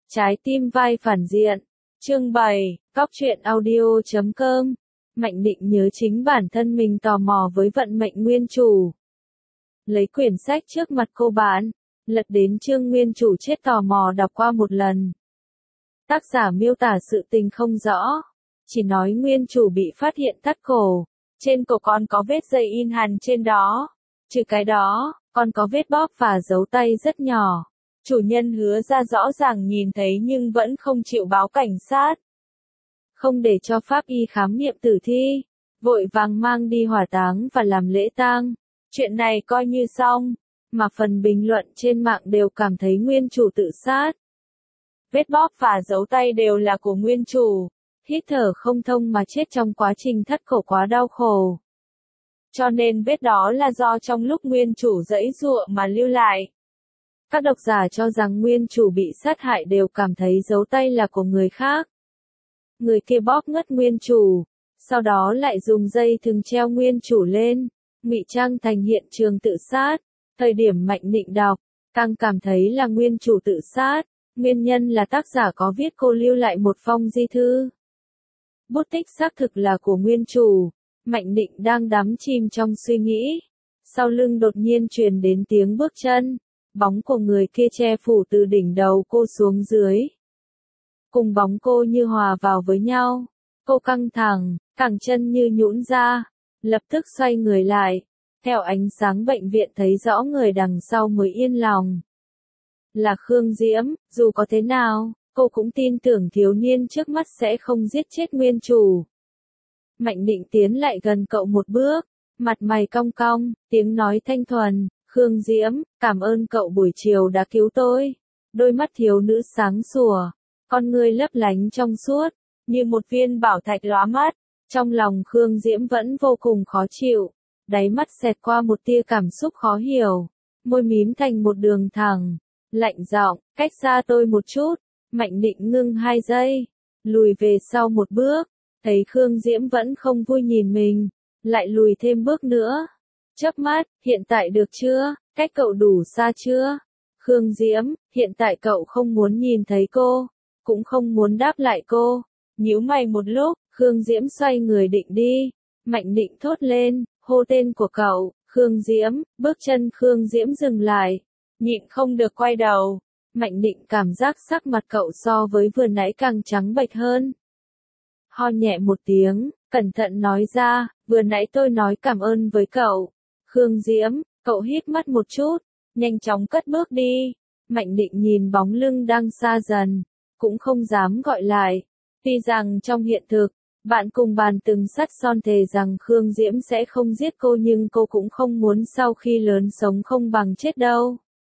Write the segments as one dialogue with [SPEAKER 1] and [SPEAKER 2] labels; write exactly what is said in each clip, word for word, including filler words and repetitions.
[SPEAKER 1] Trái tim vai phản diện. Chương bảy, Cóc truyện audio chấm com. Mạnh Định nhớ chính bản thân mình tò mò với vận mệnh nguyên chủ. Lấy quyển sách trước mặt cô bạn, lật đến chương nguyên chủ chết tò mò đọc qua một lần. Tác giả miêu tả sự tình không rõ, chỉ nói nguyên chủ bị phát hiện thắt cổ, trên cổ còn có vết dây in hằn trên đó. Trừ cái đó, còn có vết bóp và dấu tay rất nhỏ. Chủ nhân hứa ra rõ ràng nhìn thấy nhưng vẫn không chịu báo cảnh sát. Không để cho pháp y khám nghiệm tử thi, vội vàng mang đi hỏa táng và làm lễ tang. Chuyện này coi như xong, mà phần bình luận trên mạng đều cảm thấy nguyên chủ tự sát. Vết bóp và dấu tay đều là của nguyên chủ, hít thở không thông mà chết trong quá trình thắt cổ quá đau khổ. Cho nên vết đó là do trong lúc nguyên chủ giãy giụa mà lưu lại. Các độc giả cho rằng nguyên chủ bị sát hại đều cảm thấy dấu tay là của người khác. Người kia bóp ngất nguyên chủ, sau đó lại dùng dây thừng treo nguyên chủ lên, ngụy trang thành hiện trường tự sát. Thời điểm Mạnh Định đọc, càng cảm thấy là nguyên chủ tự sát, nguyên nhân là tác giả có viết cô lưu lại một phong di thư. Bút tích xác thực là của nguyên chủ, Mạnh Định đang đắm chìm trong suy nghĩ. Sau lưng đột nhiên truyền đến tiếng bước chân. Bóng của người kia che phủ từ đỉnh đầu cô xuống dưới. Cùng bóng cô như hòa vào với nhau. Cô căng thẳng, cẳng chân như nhũn ra. Lập tức xoay người lại. Theo ánh sáng bệnh viện thấy rõ người đằng sau mới yên lòng. Là Khương Diễm, dù có thế nào, cô cũng tin tưởng thiếu niên trước mắt sẽ không giết chết nguyên chủ. Mạnh Định tiến lại gần cậu một bước. Mặt mày cong cong, tiếng nói thanh thuần. Khương Diễm, cảm ơn cậu buổi chiều đã cứu tôi. Đôi mắt thiếu nữ sáng sủa, con ngươi lấp lánh trong suốt, như một viên bảo thạch lóa mắt. Trong lòng Khương Diễm vẫn vô cùng khó chịu, đáy mắt xẹt qua một tia cảm xúc khó hiểu, môi mím thành một đường thẳng, lạnh giọng, cách xa tôi một chút. Mạnh Định ngưng hai giây, lùi về sau một bước, thấy Khương Diễm vẫn không vui nhìn mình, lại lùi thêm bước nữa. Chớp mắt, hiện tại được chưa, cách cậu đủ xa chưa? Khương Diễm, hiện tại cậu không muốn nhìn thấy cô, cũng không muốn đáp lại cô. Nhíu mày một lúc, Khương Diễm xoay người định đi. Mạnh Định thốt lên, hô tên của cậu, Khương Diễm, bước chân Khương Diễm dừng lại, nhịn không được quay đầu. Mạnh Định cảm giác sắc mặt cậu so với vừa nãy càng trắng bệch hơn. Ho nhẹ một tiếng, cẩn thận nói ra, vừa nãy tôi nói cảm ơn với cậu. Khương Diễm, cậu hít mắt một chút, nhanh chóng cất bước đi. Mạnh Định nhìn bóng lưng đang xa dần, cũng không dám gọi lại. Tuy rằng trong hiện thực, bạn cùng bàn từng sắt son thề rằng Khương Diễm sẽ không giết cô nhưng cô cũng không muốn sau khi lớn sống không bằng chết đâu.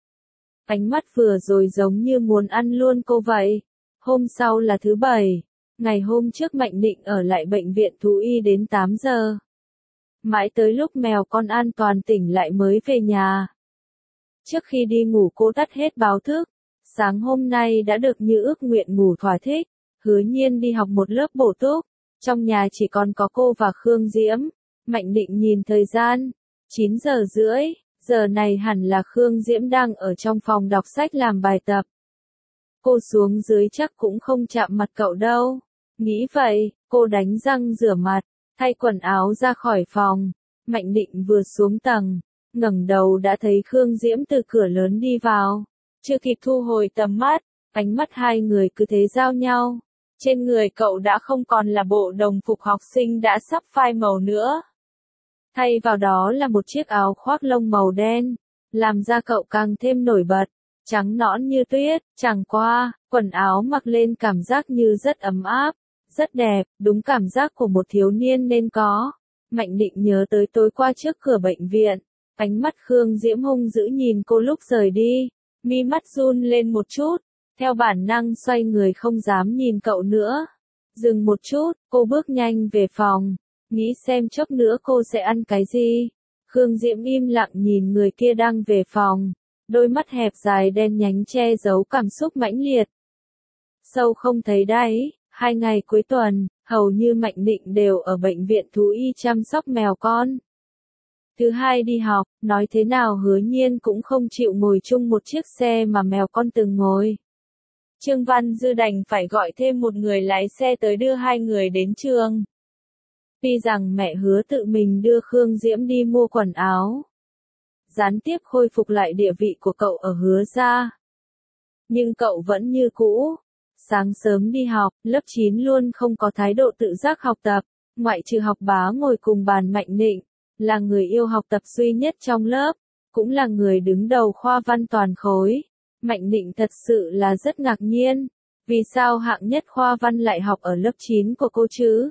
[SPEAKER 1] Ánh mắt vừa rồi giống như muốn ăn luôn cô vậy. Hôm sau là thứ bảy, ngày hôm trước Mạnh Định ở lại bệnh viện thú y đến tám giờ. Mãi tới lúc mèo con an toàn tỉnh lại mới về nhà. Trước khi đi ngủ cô tắt hết báo thức. Sáng hôm nay đã được như ước nguyện ngủ thỏa thích. Hứa Nhiên đi học một lớp bổ túc. Trong nhà chỉ còn có cô và Khương Diễm. Mạnh Định nhìn thời gian. chín giờ rưỡi. Giờ này hẳn là Khương Diễm đang ở trong phòng đọc sách làm bài tập. Cô xuống dưới chắc cũng không chạm mặt cậu đâu. Nghĩ vậy, cô đánh răng rửa mặt. Thay quần áo ra khỏi phòng, Mạnh Định vừa xuống tầng, ngẩng đầu đã thấy Khương Diễm từ cửa lớn đi vào. Chưa kịp thu hồi tầm mắt, ánh mắt hai người cứ thế giao nhau. Trên người cậu đã không còn là bộ đồng phục học sinh đã sắp phai màu nữa. Thay vào đó là một chiếc áo khoác lông màu đen, làm da cậu càng thêm nổi bật, trắng nõn như tuyết. Chẳng qua, quần áo mặc lên cảm giác như rất ấm áp. Rất đẹp, đúng cảm giác của một thiếu niên nên có. Mạnh Định nhớ tới tối qua trước cửa bệnh viện. Ánh mắt Khương Diễm hung dữ nhìn cô lúc rời đi. Mi mắt run lên một chút. Theo bản năng xoay người không dám nhìn cậu nữa. Dừng một chút, cô bước nhanh về phòng. Nghĩ xem chốc nữa cô sẽ ăn cái gì. Khương Diễm im lặng nhìn người kia đang về phòng. Đôi mắt hẹp dài đen nhánh che giấu cảm xúc mãnh liệt. Sâu không thấy đáy. Hai ngày cuối tuần, hầu như Mạnh Định đều ở bệnh viện thú y chăm sóc mèo con. Thứ hai đi học, nói thế nào Hứa Nhiên cũng không chịu ngồi chung một chiếc xe mà mèo con từng ngồi. Trương Văn Dư đành phải gọi thêm một người lái xe tới đưa hai người đến trường. Tuy rằng mẹ hứa tự mình đưa Khương Diễm đi mua quần áo, gián tiếp khôi phục lại địa vị của cậu ở Hứa gia, nhưng cậu vẫn như cũ. Sáng sớm đi học, lớp chín luôn không có thái độ tự giác học tập, ngoại trừ học bá ngồi cùng bàn Mạnh Nịnh, là người yêu học tập duy nhất trong lớp, cũng là người đứng đầu khoa văn toàn khối. Mạnh Nịnh thật sự là rất ngạc nhiên, vì sao hạng nhất khoa văn lại học ở lớp chín của cô chứ?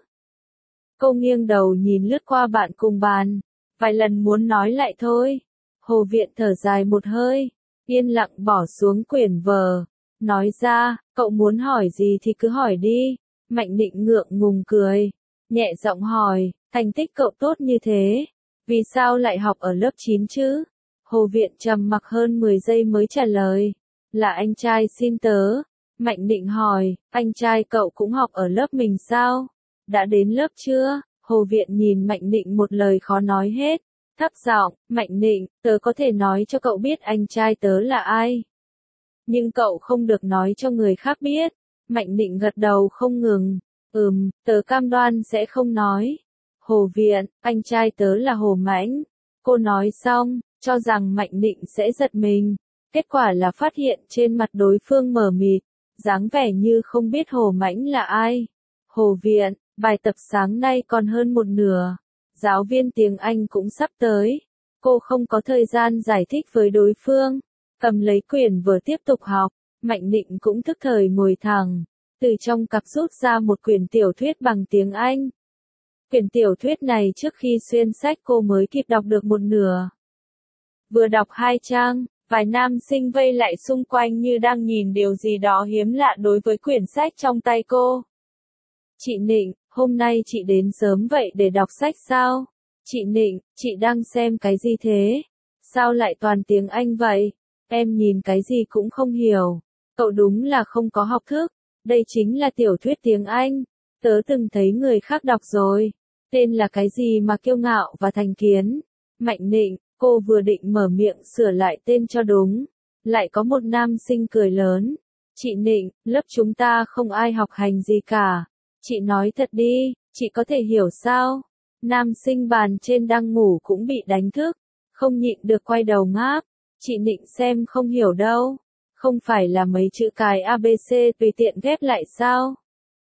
[SPEAKER 1] Cô nghiêng đầu nhìn lướt qua bạn cùng bàn, vài lần muốn nói lại thôi. Hồ Viện thở dài một hơi, yên lặng bỏ xuống quyển vở, nói ra, cậu muốn hỏi gì thì cứ hỏi đi. Mạnh Nịnh ngượng ngùng cười, nhẹ giọng hỏi, thành tích cậu tốt như thế, vì sao lại học ở lớp chín chứ? Hồ Viện trầm mặc hơn mười giây mới trả lời, là anh trai xin tớ. Mạnh Nịnh hỏi, anh trai cậu cũng học ở lớp mình sao? Đã đến lớp chưa? Hồ Viện nhìn Mạnh Nịnh một lời khó nói hết, thấp giọng, Mạnh Nịnh, tớ có thể nói cho cậu biết anh trai tớ là ai, nhưng cậu không được nói cho người khác biết. Mạnh Nịnh gật đầu không ngừng, ừm, tớ cam đoan sẽ không nói. Hồ Viện, anh trai tớ là Hồ Mãnh. Cô nói xong, cho rằng Mạnh Nịnh sẽ giật mình, kết quả là phát hiện trên mặt đối phương mờ mịt, dáng vẻ như không biết Hồ Mãnh là ai. Hồ Viện, bài tập sáng nay còn hơn một nửa, giáo viên tiếng Anh cũng sắp tới. Cô không có thời gian giải thích với đối phương, cầm lấy quyển vừa tiếp tục học. Mạnh Nịnh cũng thức thời ngồi thẳng, từ trong cặp rút ra một quyển tiểu thuyết bằng tiếng Anh. Quyển tiểu thuyết này trước khi xuyên sách cô mới kịp đọc được một nửa. Vừa đọc hai trang, vài nam sinh vây lại xung quanh như đang nhìn điều gì đó hiếm lạ đối với quyển sách trong tay cô. Chị Nịnh, hôm nay chị đến sớm vậy để đọc sách sao? Chị Nịnh, chị đang xem cái gì thế? Sao lại toàn tiếng Anh vậy? Em nhìn cái gì cũng không hiểu. Cậu đúng là không có học thức. Đây chính là tiểu thuyết tiếng Anh. Tớ từng thấy người khác đọc rồi. Tên là cái gì mà kiêu ngạo và thành kiến? Mạnh Nịnh, cô vừa định mở miệng sửa lại tên cho đúng. Lại có một nam sinh cười lớn. Chị Nịnh, lớp chúng ta không ai học hành gì cả. Chị nói thật đi, chị có thể hiểu sao? Nam sinh bàn trên đang ngủ cũng bị đánh thức, không nhịn được quay đầu ngáp. Chị Nịnh xem không hiểu đâu, không phải là mấy chữ cái a bê xê tùy tiện ghép lại sao?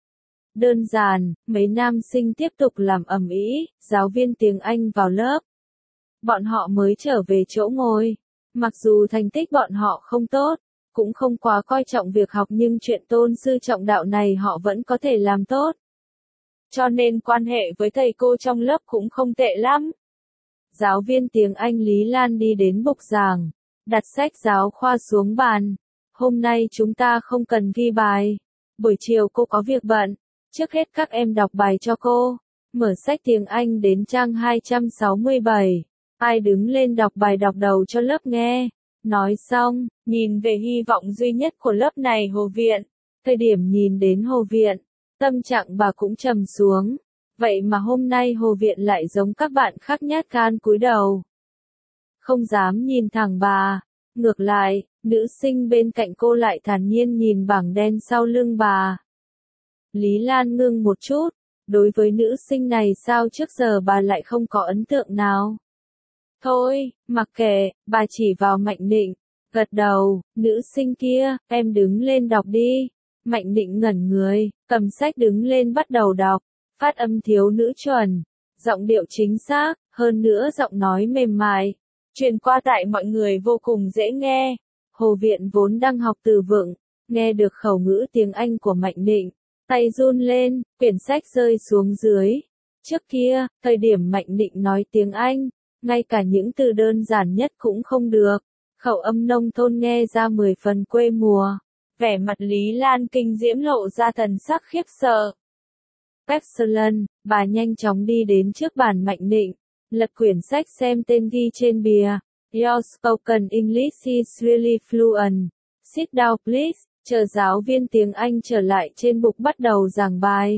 [SPEAKER 1] Đơn giản, mấy nam sinh tiếp tục làm ầm ĩ, giáo viên tiếng Anh vào lớp. Bọn họ mới trở về chỗ ngồi, mặc dù thành tích bọn họ không tốt, cũng không quá coi trọng việc học nhưng chuyện tôn sư trọng đạo này họ vẫn có thể làm tốt. Cho nên quan hệ với thầy cô trong lớp cũng không tệ lắm. Giáo viên tiếng Anh Lý Lan đi đến bục giảng, đặt sách giáo khoa xuống bàn. Hôm nay chúng ta không cần ghi bài. Buổi chiều cô có việc bận. Trước hết các em đọc bài cho cô. Mở sách tiếng Anh đến trang hai trăm sáu mươi bảy. Ai đứng lên đọc bài đọc đầu cho lớp nghe. Nói xong, nhìn về hy vọng duy nhất của lớp này Hồ Viện. Thời điểm nhìn đến Hồ Viện, tâm trạng bà cũng trầm xuống. Vậy mà hôm nay Hồ Viện lại giống các bạn khác nhát gan cúi đầu. Không dám nhìn thẳng bà. Ngược lại, nữ sinh bên cạnh cô lại thản nhiên nhìn bảng đen sau lưng bà. Lý Lan ngưng một chút. Đối với nữ sinh này sao trước giờ bà lại không có ấn tượng nào? Thôi, mặc kệ, bà chỉ vào Mạnh Nịnh, gật đầu, nữ sinh kia, em đứng lên đọc đi. Mạnh Nịnh ngẩn người, cầm sách đứng lên bắt đầu đọc, phát âm thiếu nữ chuẩn, giọng điệu chính xác, hơn nữa giọng nói mềm mại, truyền qua tại mọi người vô cùng dễ nghe. Hồ Viện vốn đang học từ vựng, nghe được khẩu ngữ tiếng Anh của Mạnh Nịnh, tay run lên, quyển sách rơi xuống dưới. Trước kia, thời điểm Mạnh Nịnh nói tiếng Anh, ngay cả những từ đơn giản nhất cũng không được, khẩu âm nông thôn nghe ra mười phần quê mùa. Vẻ mặt Lý Lan kinh diễm lộ ra thần sắc khiếp sợ. Excellent, bà nhanh chóng đi đến trước bàn Mạnh Nịnh, lật quyển sách xem tên ghi trên bìa. Your spoken English is really fluent. Sit down please, chờ giáo viên tiếng Anh trở lại trên bục bắt đầu giảng bài.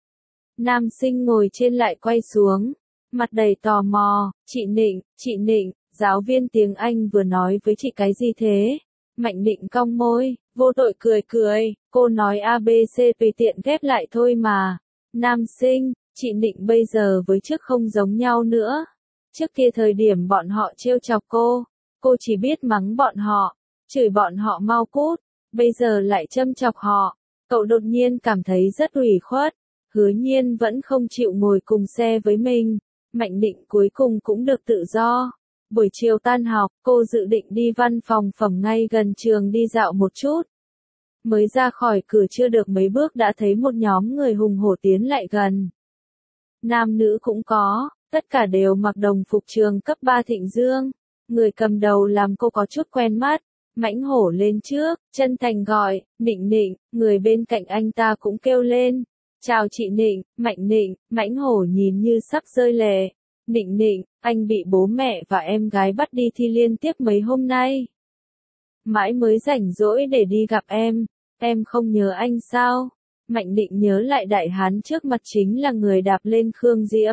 [SPEAKER 1] Nam sinh ngồi trên lại quay xuống, mặt đầy tò mò, chị Nịnh, chị Nịnh, giáo viên tiếng Anh vừa nói với chị cái gì thế? Mạnh Định cong môi, vô tội cười cười, cô nói a bê xê tùy tiện ghép lại thôi mà. Nam sinh, chị Định bây giờ với trước không giống nhau nữa. Trước kia thời điểm bọn họ trêu chọc cô, cô chỉ biết mắng bọn họ, chửi bọn họ mau cút, bây giờ lại châm chọc họ. Cậu đột nhiên cảm thấy rất ủy khuất, Hứa Nhiên vẫn không chịu ngồi cùng xe với mình. Mạnh Định cuối cùng cũng được tự do. Buổi chiều tan học, cô dự định đi văn phòng phẩm ngay gần trường đi dạo một chút. Mới ra khỏi cửa chưa được mấy bước đã thấy một nhóm người hùng hổ tiến lại gần. Nam nữ cũng có, tất cả đều mặc đồng phục trường cấp ba Thịnh Dương. Người cầm đầu làm cô có chút quen mắt. Mãnh Hổ lên trước, chân thành gọi, Nịnh Nịnh, người bên cạnh anh ta cũng kêu lên. Chào chị Nịnh, Mạnh Nịnh. Mãnh Hổ nhìn như sắp rơi lệ. Nịnh Nịnh, anh bị bố mẹ và em gái bắt đi thi liên tiếp mấy hôm nay. Mãi mới rảnh rỗi để đi gặp em, em không nhớ anh sao? Mạnh Định nhớ lại đại hán trước mặt chính là người đạp lên Khương Diễm.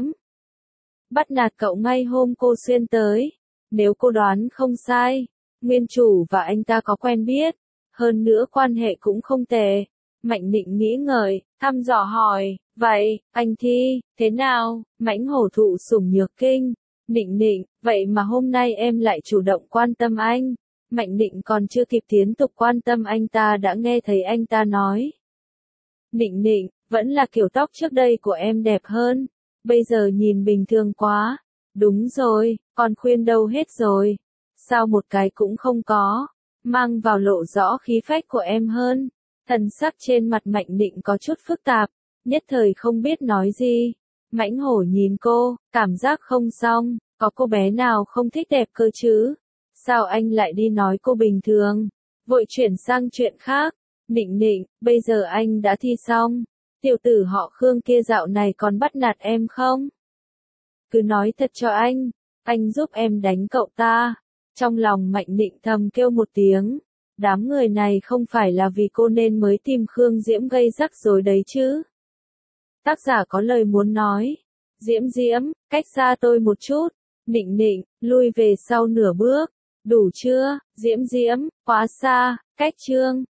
[SPEAKER 1] Bắt nạt cậu ngay hôm cô xuyên tới. Nếu cô đoán không sai, nguyên chủ và anh ta có quen biết, hơn nữa quan hệ cũng không tệ. Mạnh Định nghĩ ngợi, thăm dò hỏi, vậy, anh Thi, thế nào? Mãnh Hổ thụ sủng nhược kinh. Nịnh Nịnh, vậy mà hôm nay em lại chủ động quan tâm anh. Mạnh Định còn chưa kịp tiến tục quan tâm anh ta đã nghe thấy anh ta nói. Nịnh Nịnh, vẫn là kiểu tóc trước đây của em đẹp hơn. Bây giờ nhìn bình thường quá. Đúng rồi, còn khuyên đâu hết rồi. Sao một cái cũng không có. Mang vào lộ rõ khí phách của em hơn. Thần sắc trên mặt Mạnh Định có chút phức tạp. Nhất thời không biết nói gì. Mãnh Hổ nhìn cô, cảm giác không xong. Có cô bé nào không thích đẹp cơ chứ? Sao anh lại đi nói cô bình thường? Vội chuyển sang chuyện khác. Nịnh Nịnh, bây giờ anh đã thi xong. Tiểu tử họ Khương kia dạo này còn bắt nạt em không? Cứ nói thật cho anh. Anh giúp em đánh cậu ta. Trong lòng Mạnh Định thầm kêu một tiếng. Đám người này không phải là vì cô nên mới tìm Khương Diễm gây rắc rối đấy chứ. Tác giả có lời muốn nói. Diễm Diễm, cách xa tôi một chút. Nịnh Nịnh, lui về sau nửa bước. Đủ chưa? Diễm Diễm, quá xa, cách chương.